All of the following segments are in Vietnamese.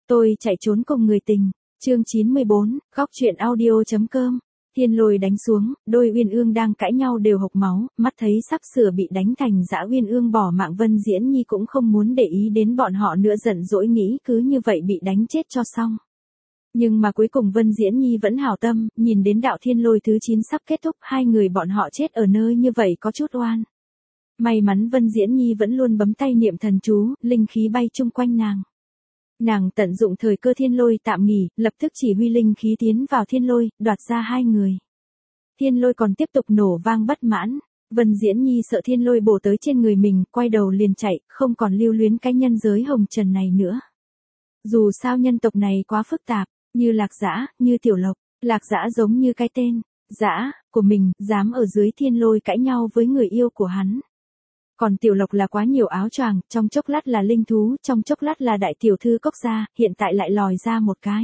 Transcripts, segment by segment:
Tôi chạy trốn cùng người tình. Chương 94, góc truyện audio.com. Thiên lôi đánh xuống, đôi uyên ương đang cãi nhau đều hộc máu, mắt thấy sắp sửa bị đánh thành dã uyên ương bỏ mạng. Vân Diễn Nhi cũng không muốn để ý đến bọn họ nữa, giận dỗi nghĩ cứ như vậy bị đánh chết cho xong. Nhưng mà cuối cùng Vân Diễn Nhi vẫn hảo tâm, nhìn đến đạo thiên lôi thứ 9 sắp kết thúc, hai người bọn họ chết ở nơi như vậy có chút oan. May mắn Vân Diễn Nhi vẫn luôn bấm tay niệm thần chú, linh khí bay chung quanh nàng. Nàng tận dụng thời cơ thiên lôi tạm nghỉ, lập tức chỉ huy linh khí tiến vào thiên lôi, đoạt ra hai người. Thiên lôi còn tiếp tục nổ vang bất mãn. Vân Diễn Nhi sợ thiên lôi bổ tới trên người mình, quay đầu liền chạy, không còn lưu luyến cái nhân giới hồng trần này nữa. Dù sao nhân tộc này quá phức tạp, như Lạc Dã, như Tiểu Lộc. Lạc Dã giống như cái tên Dã của mình, dám ở dưới thiên lôi cãi nhau với người yêu của hắn. Còn Tiểu Lộc là quá nhiều áo choàng, trong chốc lát là linh thú, trong chốc lát là đại tiểu thư Cốc gia, hiện tại lại lòi ra một cái.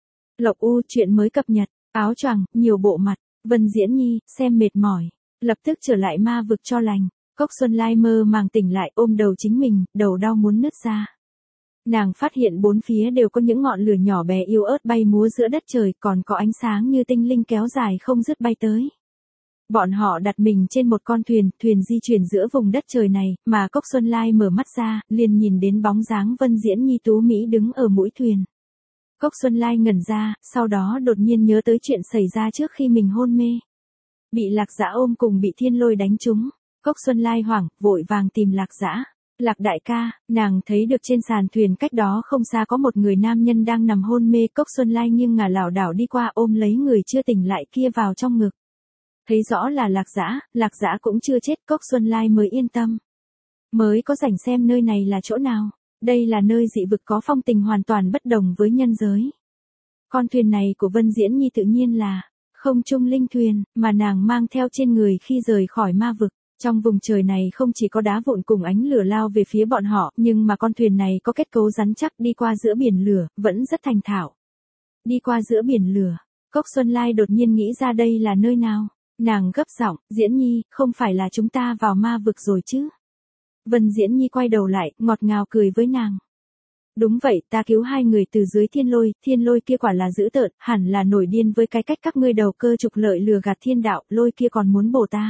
Lộc U, chuyện mới cập nhật, áo choàng, nhiều bộ mặt. Vân Diễn Nhi, xem mệt mỏi, lập tức trở lại ma vực cho lành. Cốc Xuân Lai mơ màng tỉnh lại, ôm đầu chính mình, đầu đau muốn nứt ra. Nàng phát hiện bốn phía đều có những ngọn lửa nhỏ bé yếu ớt bay múa giữa đất trời, còn có ánh sáng như tinh linh kéo dài không dứt bay tới. Bọn họ đặt mình trên một con thuyền, thuyền di chuyển giữa vùng đất trời này, mà Cốc Xuân Lai mở mắt ra, liền nhìn đến bóng dáng Vân Diễn Nhi tú mỹ đứng ở mũi thuyền. Cốc Xuân Lai ngẩn ra, sau đó đột nhiên nhớ tới chuyện xảy ra trước khi mình hôn mê. Bị Lạc Dã ôm cùng bị thiên lôi đánh trúng. Cốc Xuân Lai hoảng, vội vàng tìm Lạc Dã. Lạc đại ca, nàng thấy được trên sàn thuyền cách đó không xa có một người nam nhân đang nằm hôn mê. Cốc Xuân Lai nghiêng ngả lảo đảo đi qua ôm lấy người chưa tỉnh lại kia vào trong ngực. Thấy rõ là Lạc Dã cũng chưa chết, Cốc Xuân Lai mới yên tâm. Mới có rảnh xem nơi này là chỗ nào. Đây là nơi dị vực có phong tình hoàn toàn bất đồng với nhân giới. Con thuyền này của Vân Diễn Nhi tự nhiên là không trung linh thuyền, mà nàng mang theo trên người khi rời khỏi ma vực. Trong vùng trời này không chỉ có đá vụn cùng ánh lửa lao về phía bọn họ, nhưng mà con thuyền này có kết cấu rắn chắc, đi qua giữa biển lửa, vẫn rất thành thạo. Đi qua giữa biển lửa, Cốc Xuân Lai đột nhiên nghĩ ra đây là nơi nào. Nàng gấp giọng, Diễn Nhi, không phải là chúng ta vào ma vực rồi chứ? Vân Diễn Nhi quay đầu lại, ngọt ngào cười với nàng. Đúng vậy, ta cứu hai người từ dưới thiên lôi kia quả là dữ tợn, hẳn là nổi điên với cái cách các ngươi đầu cơ trục lợi lừa gạt thiên đạo, lôi kia còn muốn bổ ta.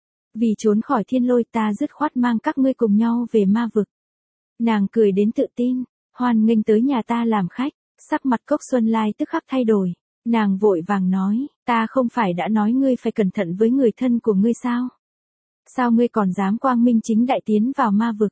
Vì trốn khỏi thiên lôi ta dứt khoát mang các ngươi cùng nhau về ma vực. Nàng cười đến tự tin, hoan nghênh tới nhà ta làm khách, sắc mặt Cốc Xuân Lai tức khắc thay đổi. Nàng vội vàng nói, ta không phải đã nói ngươi phải cẩn thận với người thân của ngươi sao? Sao ngươi còn dám quang minh chính đại tiến vào ma vực?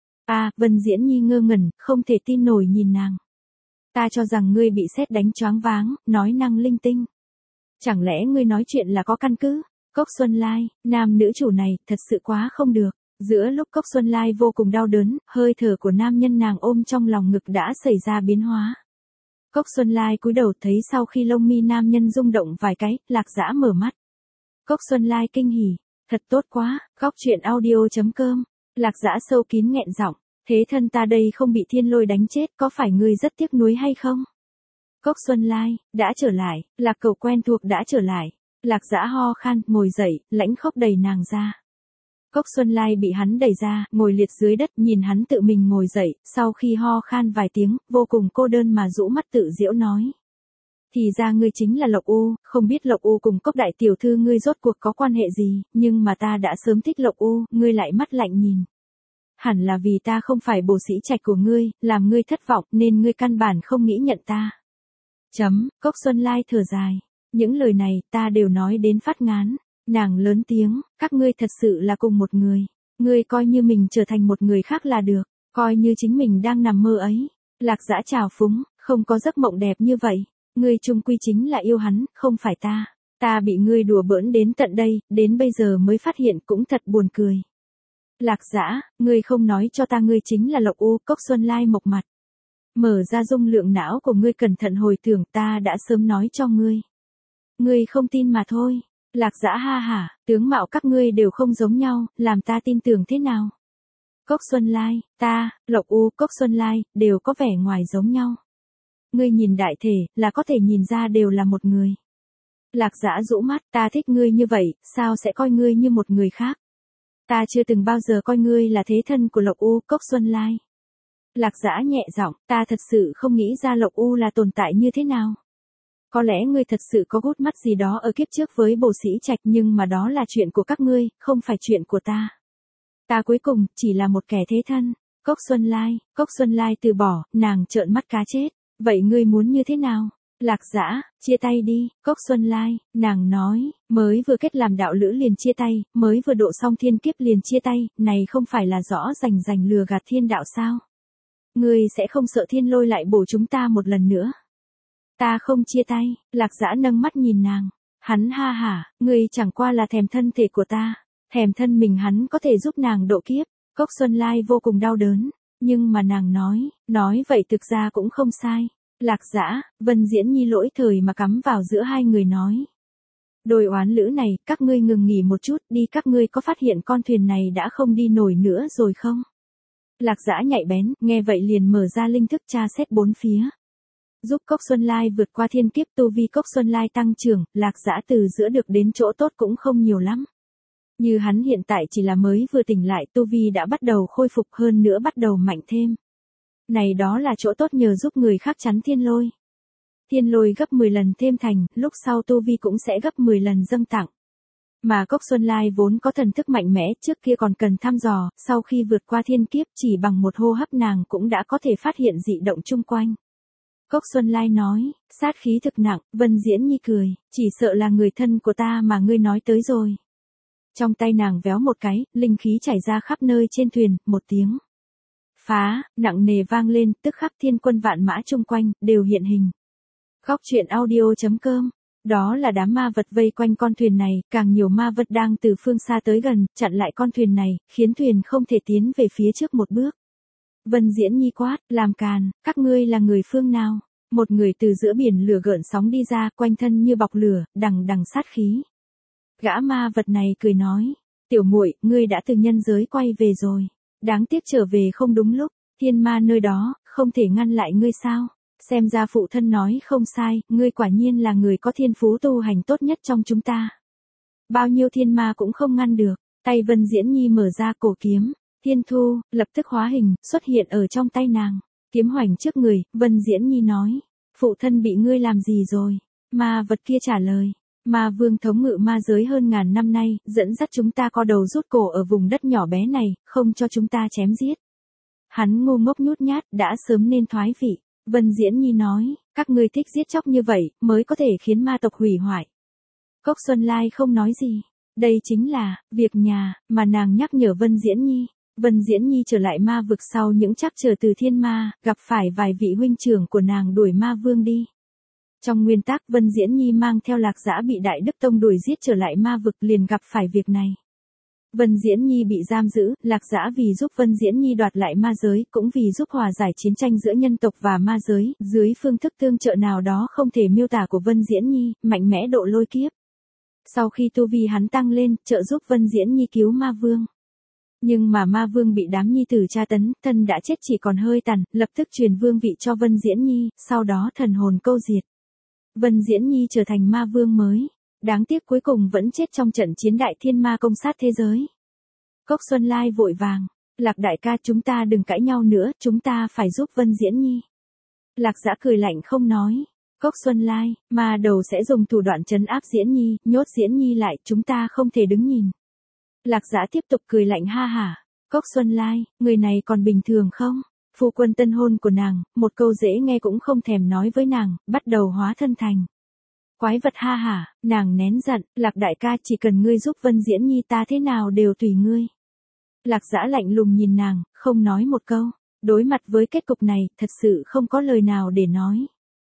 Vân Diễn Nhi ngơ ngẩn, không thể tin nổi nhìn nàng. Ta cho rằng ngươi bị sét đánh choáng váng, nói năng linh tinh. Chẳng lẽ ngươi nói chuyện là có căn cứ? Cốc Xuân Lai, nam nữ chủ này, thật sự quá không được. Giữa lúc Cốc Xuân Lai vô cùng đau đớn, hơi thở của nam nhân nàng ôm trong lòng ngực đã xảy ra biến hóa. Cốc Xuân Lai cúi đầu thấy sau khi lông mi nam nhân rung động vài cái, Lạc Dã mở mắt. Cốc Xuân Lai kinh hỉ, thật tốt quá, góc truyện audio.com. Lạc Dã sâu kín nghẹn giọng, thế thân ta đây không bị thiên lôi đánh chết, có phải ngươi rất tiếc nuối hay không? Cốc Xuân Lai, đã trở lại, Lạc cậu quen thuộc đã trở lại. Lạc Dã ho khan, ngồi dậy, lãnh khốc đẩy nàng ra. Cốc Xuân Lai bị hắn đẩy ra, ngồi liệt dưới đất, nhìn hắn tự mình ngồi dậy, sau khi ho khan vài tiếng, vô cùng cô đơn mà rũ mắt tự giễu nói. Thì ra ngươi chính là Lộc U, không biết Lộc U cùng Cốc đại tiểu thư ngươi rốt cuộc có quan hệ gì, nhưng mà ta đã sớm thích Lộc U, ngươi lại mắt lạnh nhìn. Hẳn là vì ta không phải bổ sĩ trạch của ngươi, làm ngươi thất vọng, nên ngươi căn bản không nghĩ nhận ta. Cốc Xuân Lai thở dài. Những lời này, ta đều nói đến phát ngán. Nàng lớn tiếng, các ngươi thật sự là cùng một người. Ngươi coi như mình trở thành một người khác là được, coi như chính mình đang nằm mơ ấy. Lạc Dã trào phúng, không có giấc mộng đẹp như vậy. Ngươi chung quy chính là yêu hắn, không phải ta. Ta bị ngươi đùa bỡn đến tận đây, đến bây giờ mới phát hiện cũng thật buồn cười. Lạc Dã, ngươi không nói cho ta ngươi chính là Lộc U. Cốc Xuân Lai mộc mặt. Mở ra dung lượng não của ngươi cẩn thận hồi tưởng, ta đã sớm nói cho ngươi. Ngươi không tin mà thôi. Lạc Dã ha hả, tướng mạo các ngươi đều không giống nhau, làm ta tin tưởng thế nào? Cốc Xuân Lai, ta, Lộc U, Cốc Xuân Lai, đều có vẻ ngoài giống nhau. Ngươi nhìn đại thể, là có thể nhìn ra đều là một người. Lạc Dã rũ mắt, ta thích ngươi như vậy, sao sẽ coi ngươi như một người khác? Ta chưa từng bao giờ coi ngươi là thế thân của Lộc U, Cốc Xuân Lai. Lạc Dã nhẹ giọng, ta thật sự không nghĩ ra Lộc U là tồn tại như thế nào. Có lẽ ngươi thật sự có gút mắt gì đó ở kiếp trước với Bồ Sĩ Trạch, nhưng mà đó là chuyện của các ngươi, không phải chuyện của ta. Ta cuối cùng, chỉ là một kẻ thế thân. Cốc Xuân Lai từ bỏ, nàng trợn mắt cá chết. Vậy ngươi muốn như thế nào? Lạc Dã, chia tay đi, Cốc Xuân Lai, nàng nói, mới vừa kết làm đạo lữ liền chia tay, mới vừa độ xong thiên kiếp liền chia tay, này không phải là rõ rành lừa gạt thiên đạo sao? Ngươi sẽ không sợ Thiên Lôi lại bổ chúng ta một lần nữa? Ta không chia tay, Lạc Dã nâng mắt nhìn nàng. Hắn ha hả, ngươi chẳng qua là thèm thân thể của ta, thèm thân mình hắn có thể giúp nàng độ kiếp. Cốc Xuân Lai vô cùng đau đớn, nhưng mà nàng nói vậy thực ra cũng không sai. Lạc Dã, Vân Diễn Nhi lỗi thời mà cắm vào giữa hai người nói. Đôi oán lữ này, các ngươi ngừng nghỉ một chút đi, các ngươi có phát hiện con thuyền này đã không đi nổi nữa rồi không? Lạc Dã nhạy bén, nghe vậy liền mở ra linh thức tra xét bốn phía. Giúp Cốc Xuân Lai vượt qua thiên kiếp, tu vi Cốc Xuân Lai tăng trưởng, Lạc Dã từ giữa được đến chỗ tốt cũng không nhiều lắm. Như hắn hiện tại chỉ là mới vừa tỉnh lại, tu vi đã bắt đầu khôi phục, hơn nữa bắt đầu mạnh thêm. Này đó là chỗ tốt nhờ giúp người khác chắn thiên lôi. Thiên lôi gấp 10 lần thêm thành, lúc sau tu vi cũng sẽ gấp 10 lần dâng tặng. Mà Cốc Xuân Lai vốn có thần thức mạnh mẽ, trước kia còn cần thăm dò, sau khi vượt qua thiên kiếp chỉ bằng một hô hấp nàng cũng đã có thể phát hiện dị động chung quanh. Cốc Xuân Lai nói, sát khí thực nặng. Vân Diễn Nhi cười, chỉ sợ là người thân của ta mà ngươi nói tới rồi. Trong tay nàng véo một cái, linh khí chảy ra khắp nơi trên thuyền, một tiếng phá, nặng nề vang lên, tức khắc thiên quân vạn mã chung quanh, đều hiện hình. Góc truyện audio.com. Đó là đám ma vật vây quanh con thuyền này, càng nhiều ma vật đang từ phương xa tới gần, chặn lại con thuyền này, khiến thuyền không thể tiến về phía trước một bước. Vân Diễn Nhi quát, làm càn, các ngươi là người phương nào? Một người từ giữa biển lửa gợn sóng đi ra, quanh thân như bọc lửa, đằng đằng sát khí. Gã ma vật này cười nói, tiểu muội, ngươi đã từ nhân giới quay về rồi. Đáng tiếc trở về không đúng lúc, thiên ma nơi đó, không thể ngăn lại ngươi sao? Xem ra phụ thân nói không sai, ngươi quả nhiên là người có thiên phú tu hành tốt nhất trong chúng ta. Bao nhiêu thiên ma cũng không ngăn được. Tay Vân Diễn Nhi mở ra cổ kiếm, Thiên Thu, lập tức hóa hình, xuất hiện ở trong tay nàng. Kiếm hoành trước người, Vân Diễn Nhi nói, phụ thân bị ngươi làm gì rồi? Ma vật kia trả lời, Ma Vương thống ngự ma giới hơn ngàn năm nay, dẫn dắt chúng ta co đầu rút cổ ở vùng đất nhỏ bé này, không cho chúng ta chém giết. Hắn ngu ngốc nhút nhát, đã sớm nên thoái vị. Vân Diễn Nhi nói, các ngươi thích giết chóc như vậy, mới có thể khiến ma tộc hủy hoại. Cốc Xuân Lai không nói gì. Đây chính là việc nhà mà nàng nhắc nhở Vân Diễn Nhi. Vân Diễn Nhi trở lại ma vực sau những trắc trở từ thiên ma, gặp phải vài vị huynh trưởng của nàng đuổi ma vương đi. Trong nguyên tắc, Vân Diễn Nhi mang theo Lạc Dã bị Đại Đức Tông đuổi giết trở lại ma vực, liền gặp phải việc này. Vân Diễn Nhi bị giam giữ, Lạc Dã vì giúp Vân Diễn Nhi đoạt lại ma giới, cũng vì giúp hòa giải chiến tranh giữa nhân tộc và ma giới, dưới phương thức tương trợ nào đó không thể miêu tả của Vân Diễn Nhi, mạnh mẽ độ lôi kiếp. Sau khi tu vi hắn tăng lên, trợ giúp Vân Diễn Nhi cứu ma vương. Nhưng mà ma vương bị đám nhi tử tra tấn, thân đã chết chỉ còn hơi tàn, lập tức truyền vương vị cho Vân Diễn Nhi, sau đó thần hồn câu diệt. Vân Diễn Nhi trở thành ma vương mới. Đáng tiếc cuối cùng vẫn chết trong trận chiến đại thiên ma công sát thế giới. Cốc Xuân Lai vội vàng, Lạc đại ca, chúng ta đừng cãi nhau nữa, chúng ta phải giúp Vân Diễn Nhi. Lạc Dã cười lạnh không nói. Cốc Xuân Lai, ma đầu sẽ dùng thủ đoạn trấn áp Diễn Nhi, nhốt Diễn Nhi lại, chúng ta không thể đứng nhìn. Lạc Dã tiếp tục cười lạnh ha hả. Cốc Xuân Lai, người này còn bình thường không? Phu quân tân hôn của nàng, một câu dễ nghe cũng không thèm nói với nàng, bắt đầu hóa thân thành quái vật ha hả. Nàng nén giận, Lạc đại ca, chỉ cần ngươi giúp Vân Diễn Nhi ta thế nào đều tùy ngươi. Lạc Dã lạnh lùng nhìn nàng, không nói một câu. Đối mặt với kết cục này, thật sự không có lời nào để nói.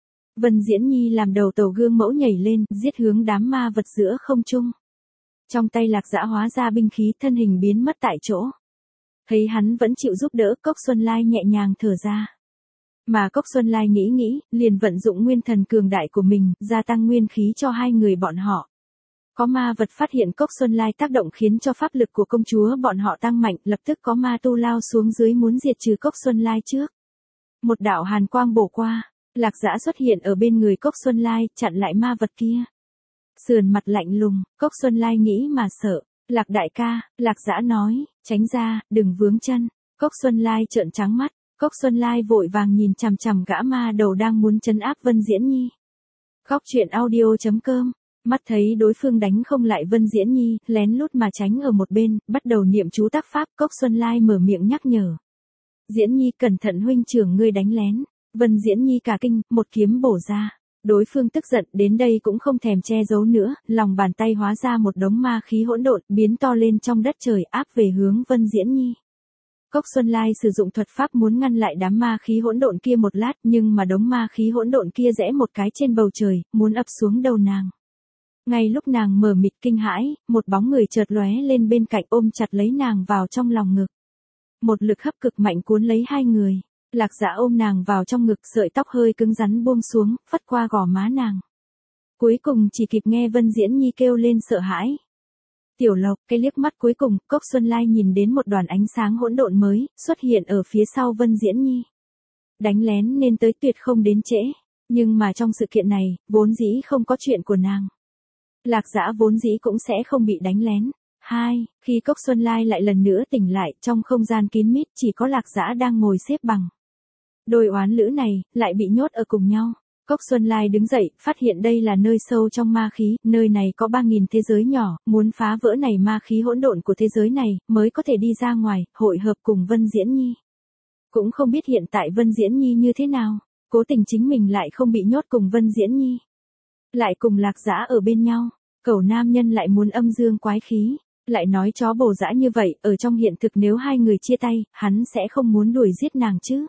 Vân Diễn Nhi làm đầu tàu gương mẫu nhảy lên, giết hướng đám ma vật giữa không trung. Trong tay Lạc Dã hóa ra binh khí, thân hình biến mất tại chỗ. Thấy hắn vẫn chịu giúp đỡ, Cốc Xuân Lai nhẹ nhàng thở ra. Mà Cốc Xuân Lai nghĩ, liền vận dụng nguyên thần cường đại của mình, gia tăng nguyên khí cho hai người bọn họ. Có ma vật phát hiện Cốc Xuân Lai tác động khiến cho pháp lực của công chúa bọn họ tăng mạnh, lập tức có ma tu lao xuống dưới muốn diệt trừ Cốc Xuân Lai trước. Một đạo hàn quang bổ qua, Lạc Dã xuất hiện ở bên người Cốc Xuân Lai, chặn lại ma vật kia. Sườn mặt lạnh lùng, Cốc Xuân Lai nghĩ mà sợ. Lạc đại ca, Lạc Dã nói, tránh ra, đừng vướng chân. Cốc Xuân Lai trợn trắng mắt. Cốc Xuân Lai vội vàng nhìn chằm chằm gã ma đầu đang muốn trấn áp Vân Diễn Nhi. Góc truyện audio.com. Mắt thấy đối phương đánh không lại Vân Diễn Nhi, lén lút mà tránh ở một bên, bắt đầu niệm chú tác pháp. Cốc Xuân Lai mở miệng nhắc nhở. Diễn Nhi cẩn thận, huynh trưởng ngươi đánh lén. Vân Diễn Nhi cả kinh, một kiếm bổ ra. Đối phương tức giận đến đây cũng không thèm che giấu nữa, lòng bàn tay hóa ra một đống ma khí hỗn độn, biến to lên trong đất trời, áp về hướng Vân Diễn Nhi. Cốc Xuân Lai sử dụng thuật pháp muốn ngăn lại đám ma khí hỗn độn kia một lát, nhưng mà đống ma khí hỗn độn kia rẽ một cái trên bầu trời, muốn ập xuống đầu nàng. Ngay lúc nàng mở mịt kinh hãi, một bóng người chợt lóe lên bên cạnh ôm chặt lấy nàng vào trong lòng ngực. Một lực hấp cực mạnh cuốn lấy hai người. Lạc Dã ôm nàng vào trong ngực, sợi tóc hơi cứng rắn buông xuống, phất qua gò má nàng. Cuối cùng chỉ kịp nghe Vân Diễn Nhi kêu lên sợ hãi. Tiểu Lộc, cái liếc mắt cuối cùng, Cốc Xuân Lai nhìn đến một đoàn ánh sáng hỗn độn mới, xuất hiện ở phía sau Vân Diễn Nhi. Đánh lén nên tới tuyệt không đến trễ, nhưng mà trong sự kiện này, vốn dĩ không có chuyện của nàng. Lạc Dã vốn dĩ cũng sẽ không bị đánh lén. Khi Cốc Xuân Lai lại lần nữa tỉnh lại, trong không gian kín mít chỉ có Lạc Dã đang ngồi xếp bằng. Đôi oán lữ này, lại bị nhốt ở cùng nhau. Cốc Xuân Lai đứng dậy, phát hiện đây là nơi sâu trong ma khí, nơi này có 3.000 thế giới nhỏ, muốn phá vỡ này ma khí hỗn độn của thế giới này, mới có thể đi ra ngoài, hội hợp cùng Vân Diễn Nhi. Cũng không biết hiện tại Vân Diễn Nhi như thế nào, cố tình chính mình lại không bị nhốt cùng Vân Diễn Nhi. Lại cùng Lạc Dã ở bên nhau, cẩu nam nhân lại muốn âm dương quái khí, lại nói chó bồ dã như vậy, ở trong hiện thực nếu hai người chia tay, hắn sẽ không muốn đuổi giết nàng chứ.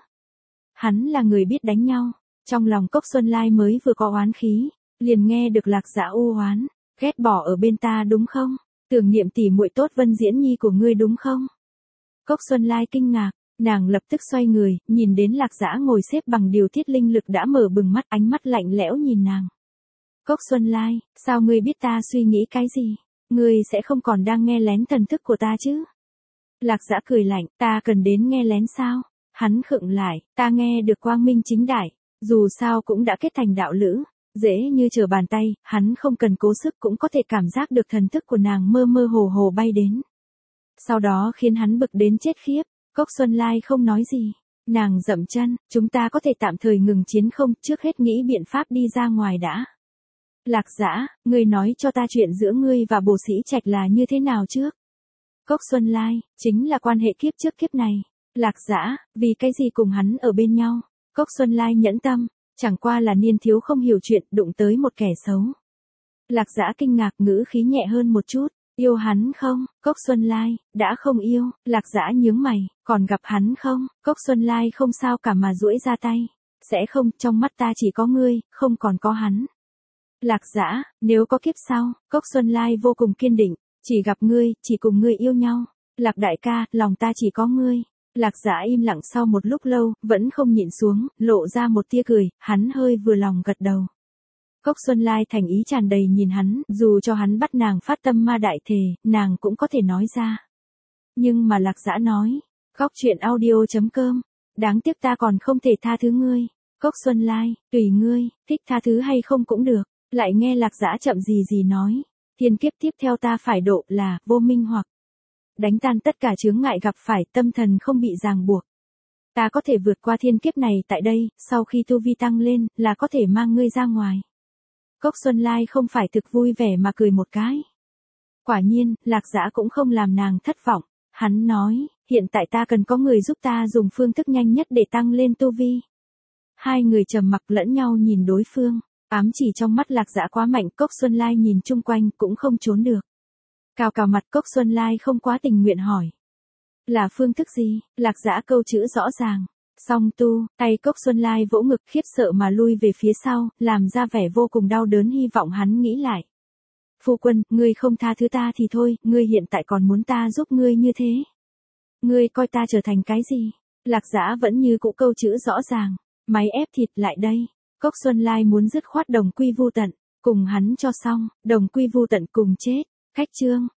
Hắn là người biết đánh nhau. Trong lòng Cốc Xuân Lai mới vừa có oán khí, liền nghe được Lạc Dã u oán, ghét bỏ ở bên ta đúng không? Tưởng niệm tỉ muội tốt Vân Diễn Nhi của ngươi đúng không? Cốc Xuân Lai kinh ngạc, nàng lập tức xoay người, nhìn đến Lạc Dã ngồi xếp bằng điều tiết linh lực đã mở bừng mắt, ánh mắt lạnh lẽo nhìn nàng. Cốc Xuân Lai, sao ngươi biết ta suy nghĩ cái gì? Ngươi sẽ không còn đang nghe lén thần thức của ta chứ? Lạc Dã cười lạnh, ta cần đến nghe lén sao? Hắn khựng lại, ta nghe được quang minh chính đại. Dù sao cũng đã kết thành đạo lữ, dễ như trở bàn tay, hắn không cần cố sức cũng có thể cảm giác được thần thức của nàng mơ mơ hồ hồ bay đến. Sau đó khiến hắn bực đến chết khiếp. Cốc Xuân Lai không nói gì. Nàng dậm chân, chúng ta có thể tạm thời ngừng chiến không, trước hết nghĩ biện pháp đi ra ngoài đã. Lạc Dã, ngươi nói cho ta chuyện giữa ngươi và Bồ Sĩ Trạch là như thế nào trước? Cốc Xuân Lai, chính là quan hệ kiếp trước kiếp này. Lạc Dã, vì cái gì cùng hắn ở bên nhau? Cốc Xuân Lai nhẫn tâm, chẳng qua là niên thiếu không hiểu chuyện, đụng tới một kẻ xấu. Lạc Dã kinh ngạc, ngữ khí nhẹ hơn một chút, yêu hắn không? Cốc Xuân Lai, đã không yêu. Lạc Dã nhướng mày, còn gặp hắn không? Cốc Xuân Lai không sao cả mà duỗi ra tay, sẽ không, trong mắt ta chỉ có ngươi, không còn có hắn. Lạc Dã, nếu có kiếp sau, Cốc Xuân Lai vô cùng kiên định, chỉ gặp ngươi, chỉ cùng ngươi yêu nhau. Lạc đại ca, lòng ta chỉ có ngươi. Lạc Dã im lặng sau một lúc lâu, vẫn không nhịn xuống, lộ ra một tia cười, hắn hơi vừa lòng gật đầu. Cốc Xuân Lai thành ý tràn đầy nhìn hắn, dù cho hắn bắt nàng phát tâm ma đại thề, nàng cũng có thể nói ra. Nhưng mà Lạc Dã nói, Góc truyện audio.com, đáng tiếc ta còn không thể tha thứ ngươi. Cốc Xuân Lai, tùy ngươi, thích tha thứ hay không cũng được. Lại nghe Lạc Dã chậm gì nói, thiên kiếp tiếp theo ta phải độ là vô minh hoặc đánh tan tất cả chướng ngại gặp phải, tâm thần không bị ràng buộc. Ta có thể vượt qua thiên kiếp này tại đây, sau khi tu vi tăng lên, là có thể mang ngươi ra ngoài. Cốc Xuân Lai không phải thực vui vẻ mà cười một cái. Quả nhiên, Lạc Dã cũng không làm nàng thất vọng. Hắn nói, hiện tại ta cần có người giúp ta dùng phương thức nhanh nhất để tăng lên tu vi. Hai người trầm mặc lẫn nhau nhìn đối phương, ám chỉ trong mắt Lạc Dã quá mạnh. Cốc Xuân Lai nhìn chung quanh cũng không trốn được. Cào mặt, Cốc Xuân Lai không quá tình nguyện hỏi. Là phương thức gì? Lạc Dã câu chữ rõ ràng. Song tu, tay Cốc Xuân Lai vỗ ngực khiếp sợ mà lui về phía sau, làm ra vẻ vô cùng đau đớn, hy vọng hắn nghĩ lại. Phu quân, ngươi không tha thứ ta thì thôi, ngươi hiện tại còn muốn ta giúp ngươi như thế. Ngươi coi ta trở thành cái gì? Lạc Dã vẫn như cũ câu chữ rõ ràng. Máy ép thịt lại đây. Cốc Xuân Lai muốn dứt khoát đồng quy vu tận, cùng hắn cho xong, đồng quy vu tận cùng chết. Khách chương.